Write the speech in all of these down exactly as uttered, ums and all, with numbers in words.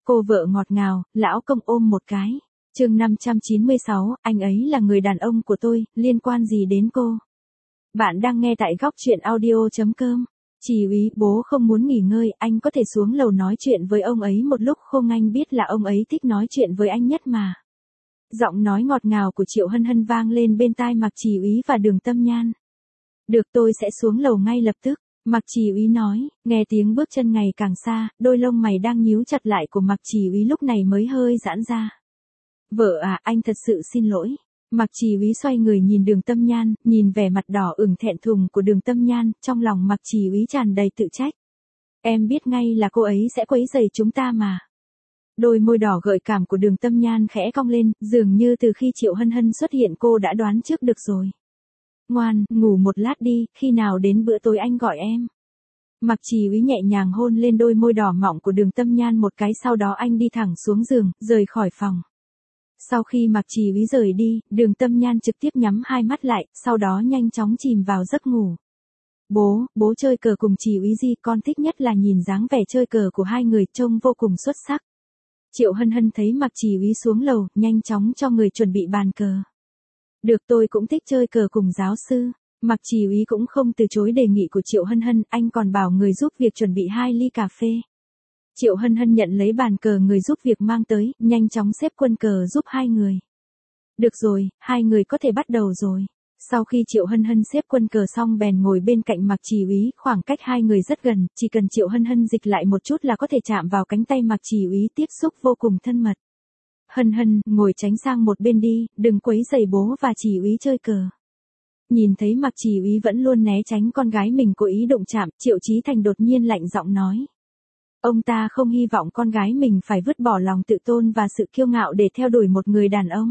Cô vợ ngọt ngào, lão công ôm một cái. Chương năm trăm chín mươi sáu, anh ấy là người đàn ông của tôi, liên quan gì đến cô? Bạn đang nghe tại góc truyện audio chấm com. Chỉ úy, bố không muốn nghỉ ngơi, anh có thể xuống lầu nói chuyện với ông ấy một lúc không, anh biết là ông ấy thích nói chuyện với anh nhất mà. Giọng nói ngọt ngào của Triệu Hân Hân vang lên bên tai Mạc Chỉ Úy và Đường Tâm Nhan. Được, tôi sẽ xuống lầu ngay lập tức. Mạc Chỉ Úy nói. Nghe tiếng bước chân ngày càng xa, đôi lông mày đang nhíu chặt lại của Mạc Chỉ Úy lúc này mới hơi giãn ra. Vợ à, anh thật sự xin lỗi. Mạc Chỉ Úy xoay người nhìn Đường Tâm Nhan, nhìn vẻ mặt đỏ ửng thẹn thùng của Đường Tâm Nhan, trong lòng Mạc Chỉ Úy tràn đầy tự trách. Em biết ngay là cô ấy sẽ quấy rầy chúng ta mà. Đôi môi đỏ gợi cảm của Đường Tâm Nhan khẽ cong lên, dường như từ khi Triệu Hân Hân xuất hiện cô đã đoán trước được rồi. Ngoan, ngủ một lát đi, khi nào đến bữa tối anh gọi em. Mạc Chỉ Úy nhẹ nhàng hôn lên đôi môi đỏ mọng của Đường Tâm Nhan một cái, sau đó anh đi thẳng xuống giường, rời khỏi phòng. Sau khi Mạc Chỉ Úy rời đi, Đường Tâm Nhan trực tiếp nhắm hai mắt lại, sau đó nhanh chóng chìm vào giấc ngủ. Bố, bố chơi cờ cùng Chỉ Úy gì, con thích nhất là nhìn dáng vẻ chơi cờ của hai người, trông vô cùng xuất sắc. Triệu Hân Hân thấy Mạc Chỉ Úy xuống lầu, nhanh chóng cho người chuẩn bị bàn cờ. Được, tôi cũng thích chơi cờ cùng giáo sư. Mạc Chỉ Úy cũng không từ chối đề nghị của Triệu Hân Hân, anh còn bảo người giúp việc chuẩn bị hai ly cà phê. Triệu Hân Hân nhận lấy bàn cờ người giúp việc mang tới, nhanh chóng xếp quân cờ giúp hai người. Được rồi, hai người có thể bắt đầu rồi. Sau khi Triệu Hân Hân xếp quân cờ xong bèn ngồi bên cạnh Mạc Chỉ Úy, khoảng cách hai người rất gần, chỉ cần Triệu Hân Hân dịch lại một chút là có thể chạm vào cánh tay Mạc Chỉ Úy, tiếp xúc vô cùng thân mật. Hân Hân, ngồi tránh sang một bên đi, đừng quấy rầy bố và Chỉ Úy chơi cờ. Nhìn thấy Mạc Chỉ Úy vẫn luôn né tránh con gái mình cố ý đụng chạm, Triệu Chí Thành đột nhiên lạnh giọng nói. Ông ta không hy vọng con gái mình phải vứt bỏ lòng tự tôn và sự kiêu ngạo để theo đuổi một người đàn ông.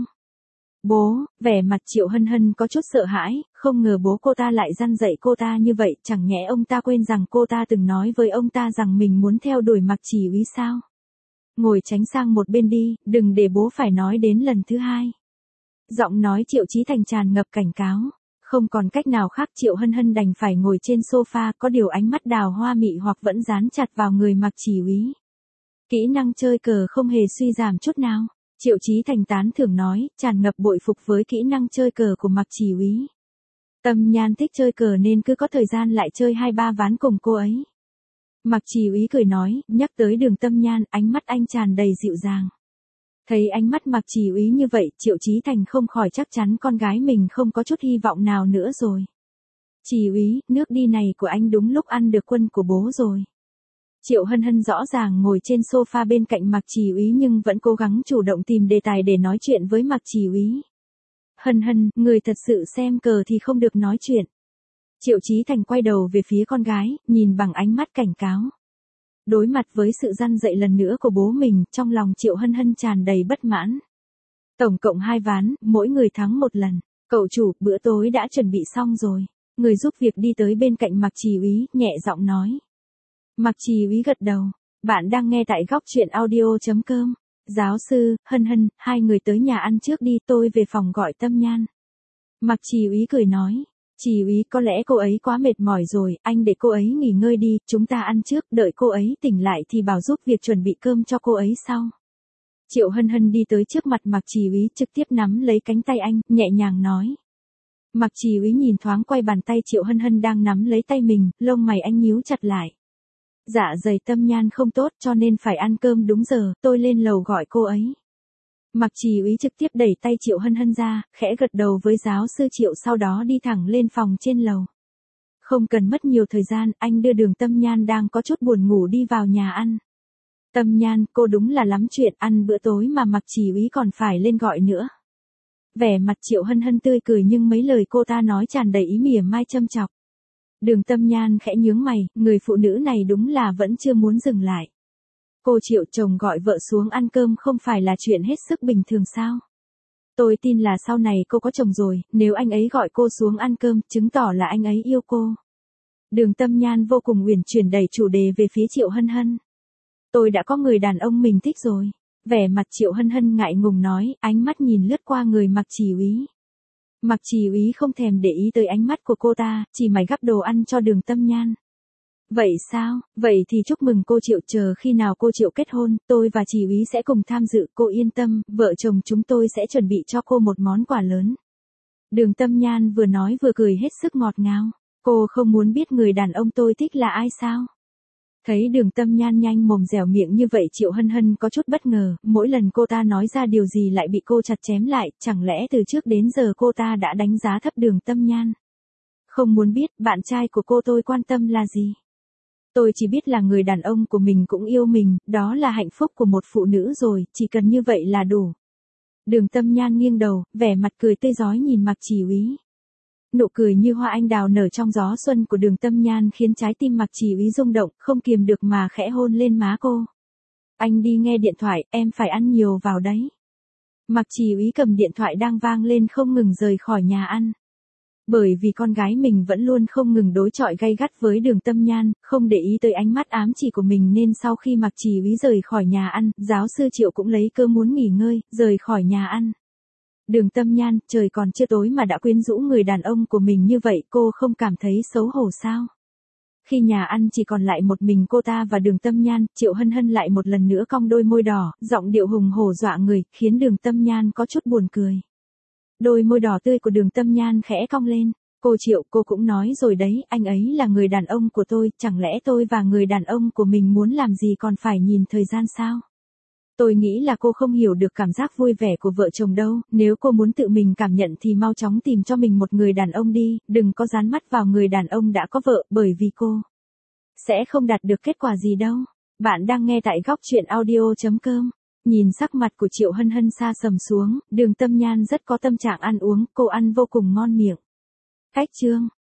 Bố, vẻ mặt Triệu Hân Hân có chút sợ hãi, không ngờ bố cô ta lại răn dạy cô ta như vậy, chẳng nhẽ ông ta quên rằng cô ta từng nói với ông ta rằng mình muốn theo đuổi Mạc Chỉ Úy sao? Ngồi tránh sang một bên đi, đừng để bố phải nói đến lần thứ hai. Giọng nói Triệu Chí Thành tràn ngập cảnh cáo. Không còn cách nào khác, Triệu Hân Hân đành phải ngồi trên sofa, có điều ánh mắt đào hoa mị hoặc vẫn dán chặt vào người Mạc Chỉ Úy. Kỹ năng chơi cờ không hề suy giảm chút nào. Triệu Chí Thành tán thưởng nói, tràn ngập bội phục với kỹ năng chơi cờ của Mạc Chỉ Úy. Tâm Nhan thích chơi cờ nên cứ có thời gian lại chơi hai ba ván cùng cô ấy. Mạc Chỉ Úy cười nói, nhắc tới Đường Tâm Nhan, ánh mắt anh tràn đầy dịu dàng. Thấy ánh mắt Mạc Chỉ Úy như vậy, Triệu Chí Thành không khỏi chắc chắn con gái mình không có chút hy vọng nào nữa rồi. Chỉ Úy, nước đi này của anh đúng lúc ăn được quân của bố rồi. Triệu Hân Hân rõ ràng ngồi trên sofa bên cạnh Mạc Chỉ Úy nhưng vẫn cố gắng chủ động tìm đề tài để nói chuyện với Mạc Chỉ Úy. Hân Hân, người thật sự xem cờ thì không được nói chuyện. Triệu Chí Thành quay đầu về phía con gái, nhìn bằng ánh mắt cảnh cáo. Đối mặt với sự răn dạy lần nữa của bố mình, trong lòng Triệu Hân Hân tràn đầy bất mãn. Tổng cộng hai ván, mỗi người thắng một lần. Cậu chủ, bữa tối đã chuẩn bị xong rồi. Người giúp việc đi tới bên cạnh Mạc Chỉ Úy, nhẹ giọng nói. Mạc Chỉ Úy gật đầu. Bạn đang nghe tại góc truyện audio chấm com. Giáo sư, Hân Hân, hai người tới nhà ăn trước đi, tôi về phòng gọi Tâm Nhan. Mạc Chỉ Úy cười nói. Chỉ Úy, có lẽ cô ấy quá mệt mỏi rồi, anh để cô ấy nghỉ ngơi đi, chúng ta ăn trước, đợi cô ấy tỉnh lại thì bảo giúp việc chuẩn bị cơm cho cô ấy sau. Triệu Hân Hân đi tới trước mặt Mạc Chỉ Úy, trực tiếp nắm lấy cánh tay anh, nhẹ nhàng nói. Mạc Chỉ Úy nhìn thoáng quay bàn tay Triệu Hân Hân đang nắm lấy tay mình, lông mày anh nhíu chặt lại. Dạ dày Tâm Nhan không tốt cho nên phải ăn cơm đúng giờ, tôi lên lầu gọi cô ấy. Mạc Chỉ Úy trực tiếp đẩy tay Triệu Hân Hân ra, khẽ gật đầu với giáo sư Triệu, sau đó đi thẳng lên phòng trên lầu. Không cần mất nhiều thời gian, anh đưa Đường Tâm Nhan đang có chút buồn ngủ đi vào nhà ăn. Tâm Nhan, cô đúng là lắm chuyện, ăn bữa tối mà Mạc Chỉ Úy còn phải lên gọi nữa. Vẻ mặt Triệu Hân Hân tươi cười nhưng mấy lời cô ta nói tràn đầy ý mỉa mai châm chọc. Đường Tâm Nhan khẽ nhướng mày, người phụ nữ này đúng là vẫn chưa muốn dừng lại. Cô Triệu, chồng gọi vợ xuống ăn cơm không phải là chuyện hết sức bình thường sao? Tôi tin là sau này cô có chồng rồi, nếu anh ấy gọi cô xuống ăn cơm, chứng tỏ là anh ấy yêu cô. Đường Tâm Nhan vô cùng uyển chuyển đẩy chủ đề về phía Triệu Hân Hân. Tôi đã có người đàn ông mình thích rồi. Vẻ mặt Triệu Hân Hân ngại ngùng nói, ánh mắt nhìn lướt qua người Mạc Chỉ Úy. Mạc Chỉ Úy không thèm để ý tới ánh mắt của cô ta, chỉ mải gắp đồ ăn cho Đường Tâm Nhan. Vậy sao, vậy thì chúc mừng cô Triệu, chờ khi nào cô Triệu kết hôn, tôi và chị úy sẽ cùng tham dự, cô yên tâm, vợ chồng chúng tôi sẽ chuẩn bị cho cô một món quà lớn. Đường Tâm Nhan vừa nói vừa cười hết sức ngọt ngào. Cô không muốn biết người đàn ông tôi thích là ai sao? Thấy Đường Tâm Nhan nhanh mồm dẻo miệng như vậy, Triệu Hân Hân có chút bất ngờ, mỗi lần cô ta nói ra điều gì lại bị cô chặt chém lại, chẳng lẽ từ trước đến giờ cô ta đã đánh giá thấp Đường Tâm Nhan? Không muốn biết, bạn trai của cô tôi quan tâm là gì? Tôi chỉ biết là người đàn ông của mình cũng yêu mình, đó là hạnh phúc của một phụ nữ rồi, chỉ cần như vậy là đủ. Đường Tâm Nhan nghiêng đầu, vẻ mặt cười tươi rói nhìn Mạc Chỉ Úy. Nụ cười như hoa anh đào nở trong gió xuân của Đường Tâm Nhan khiến trái tim Mạc Chỉ Úy rung động, không kiềm được mà khẽ hôn lên má cô. Anh đi nghe điện thoại, em phải ăn nhiều vào đấy. Mạc Chỉ Úy cầm điện thoại đang vang lên không ngừng rời khỏi nhà ăn. Bởi vì con gái mình vẫn luôn không ngừng đối chọi gay gắt với Đường Tâm Nhan, không để ý tới ánh mắt ám chỉ của mình nên sau khi Mạc Chỉ Úy rời khỏi nhà ăn, giáo sư Triệu cũng lấy cơ muốn nghỉ ngơi, rời khỏi nhà ăn. Đường Tâm Nhan, trời còn chưa tối mà đã quyến rũ người đàn ông của mình như vậy, cô không cảm thấy xấu hổ sao? Khi nhà ăn chỉ còn lại một mình cô ta và Đường Tâm Nhan, Triệu Hân Hân lại một lần nữa cong đôi môi đỏ, giọng điệu hùng hổ dọa người, khiến Đường Tâm Nhan có chút buồn cười. Đôi môi đỏ tươi của Đường Tâm Nhan khẽ cong lên. Cô Triệu, cô cũng nói rồi đấy, anh ấy là người đàn ông của tôi, chẳng lẽ tôi và người đàn ông của mình muốn làm gì còn phải nhìn thời gian sao? Tôi nghĩ là cô không hiểu được cảm giác vui vẻ của vợ chồng đâu, nếu cô muốn tự mình cảm nhận thì mau chóng tìm cho mình một người đàn ông đi, đừng có dán mắt vào người đàn ông đã có vợ, bởi vì cô sẽ không đạt được kết quả gì đâu. Bạn đang nghe tại góc truyện audio chấm com. Nhìn sắc mặt của Triệu Hân Hân sa sầm xuống, Đường Tâm Nhan rất có tâm trạng ăn uống, cô ăn vô cùng ngon miệng. Cách chương